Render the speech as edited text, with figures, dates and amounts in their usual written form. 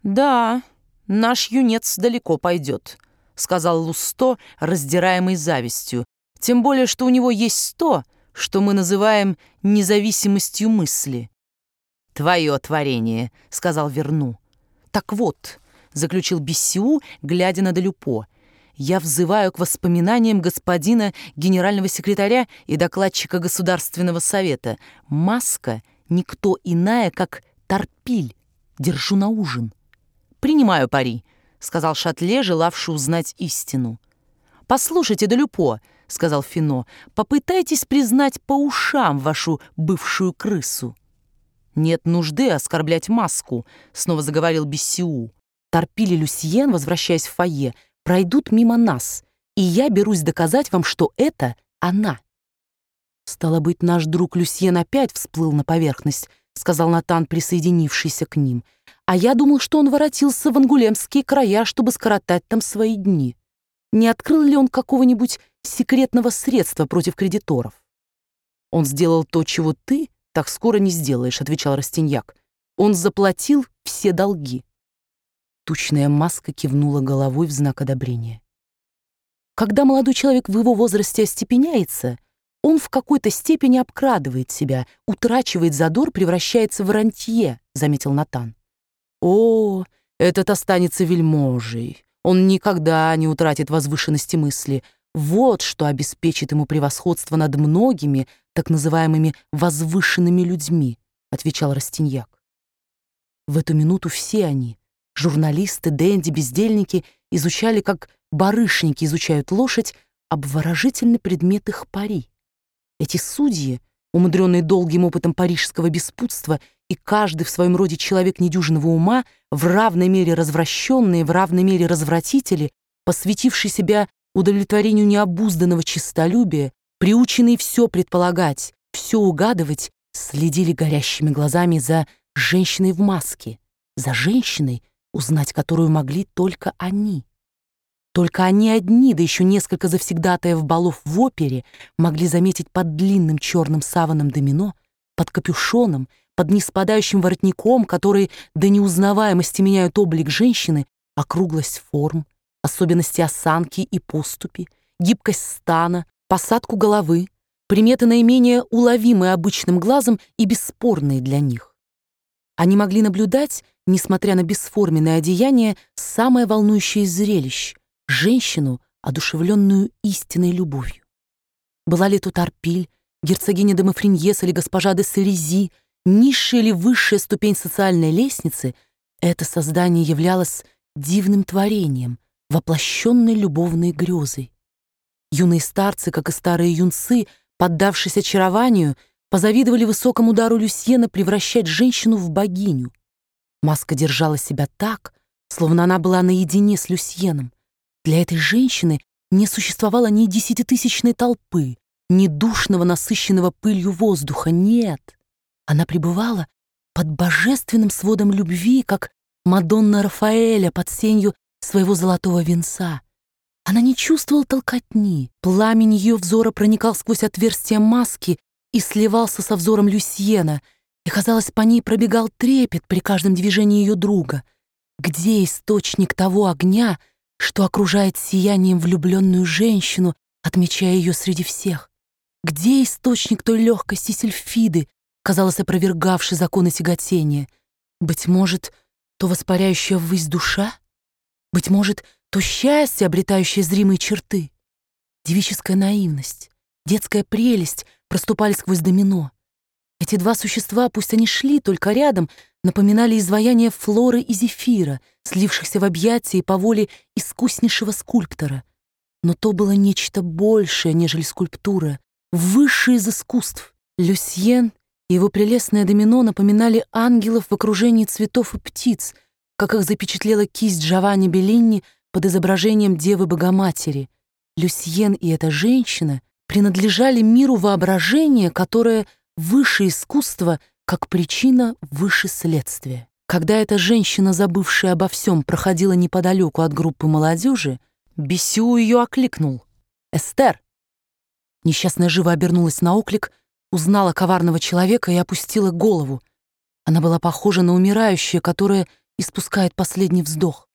«Да, наш юнец далеко пойдет», — сказал Лусто, раздираемый завистью. «Тем более, что у него есть то, что мы называем независимостью мысли». «Твое творение», — сказал Верну. «Так вот», — заключил Биссиу, глядя на Делюпо, «я взываю к воспоминаниям господина генерального секретаря и докладчика Государственного совета. Маска — никто иная, как Торпиль. Держу на ужин». «Принимаю пари», — сказал Шатле, желавший узнать истину. «Послушайте, Делюпо», — сказал Фино, «попытайтесь признать по ушам вашу бывшую крысу». «Нет нужды оскорблять Маску», — снова заговорил Биссиу. «Торпиль и Люсьен, возвращаясь в фойе, пройдут мимо нас, и я берусь доказать вам, что это она». «Стало быть, наш друг Люсьен опять всплыл на поверхность», — сказал Натан, присоединившийся к ним. «А я думал, что он воротился в ангулемские края, чтобы скоротать там свои дни. Не открыл ли он какого-нибудь секретного средства против кредиторов?» «Он сделал то, чего ты так скоро не сделаешь», — отвечал Растиньяк. «Он заплатил все долги». Тучная Маска кивнула головой в знак одобрения. «Когда молодой человек в его возрасте остепеняется, он в какой-то степени обкрадывает себя, утрачивает задор, превращается в рантье», — заметил Натан. «О, этот останется вельможей. Он никогда не утратит возвышенности мысли. Вот что обеспечит ему превосходство над многими так называемыми возвышенными людьми», — отвечал Растиньяк. В эту минуту все они, журналисты, денди, бездельники, изучали, как барышники изучают лошадь, обворожительный предмет их пари. Эти судьи, умудренные долгим опытом парижского беспутства, и каждый в своем роде человек недюжинного ума, в равной мере развращенные, в равной мере развратители, посвятившие себя удовлетворению необузданного честолюбия, приученные все предполагать, все угадывать, следили горящими глазами за женщиной в маске, за женщиной, узнать которую могли только они. Только они одни, да еще несколько завсегдатаев балов в опере, могли заметить под длинным черным саваном домино, под капюшоном, под неспадающим воротником, которые до неузнаваемости меняют облик женщины, округлость форм, особенности осанки и поступи, гибкость стана, посадку головы, приметы наименее уловимые обычным глазом и бесспорные для них. Они могли наблюдать, несмотря на бесформенное одеяние, самое волнующее из зрелищ — женщину, одушевленную истинной любовью. Была ли то Торпиль, герцогиня де Мафриньес или госпожа де Серези, низшая или высшая ступень социальной лестницы, это создание являлось дивным творением, воплощенной любовной грезой. Юные старцы, как и старые юнцы, поддавшись очарованию, позавидовали высокому дару Люсьена превращать женщину в богиню. Маска держала себя так, словно она была наедине с Люсьеном. Для этой женщины не существовало ни десятитысячной толпы, ни душного, насыщенного пылью воздуха. Нет, она пребывала под божественным сводом любви, как Мадонна Рафаэля под сенью своего золотого венца. Она не чувствовала толкотни. Пламень ее взора проникал сквозь отверстие маски и сливался со взором Люсьена, и, казалось, по ней пробегал трепет при каждом движении ее друга. Где источник того огня, что окружает сиянием влюбленную женщину, отмечая ее среди всех? Где источник той легкости сильфиды, казалось, опровергавшей законы тяготения? Быть может, то воспаряющая ввысь душа? Быть может, то счастье, обретающее зримые черты? Девическая наивность, детская прелесть проступали сквозь домино. Эти два существа, пусть они шли только рядом, напоминали изваяния Флоры и Зефира, слившихся в объятия по воле искуснейшего скульптора. Но то было нечто большее, нежели скульптура, высшее из искусств. Люсьен и его прелестное домино напоминали ангелов в окружении цветов и птиц, как их запечатлела кисть Джованни Беллини под изображением Девы Богоматери. Люсьен и эта женщина принадлежали миру воображения, которое выше искусства, как причина выше следствия. Когда эта женщина, забывшая обо всем, проходила неподалеку от группы молодежи, Биссиу ее окликнул. «Эстер!» Несчастная живо обернулась на оклик, узнала коварного человека и опустила голову. Она была похожа на умирающее, которое испускает последний вздох.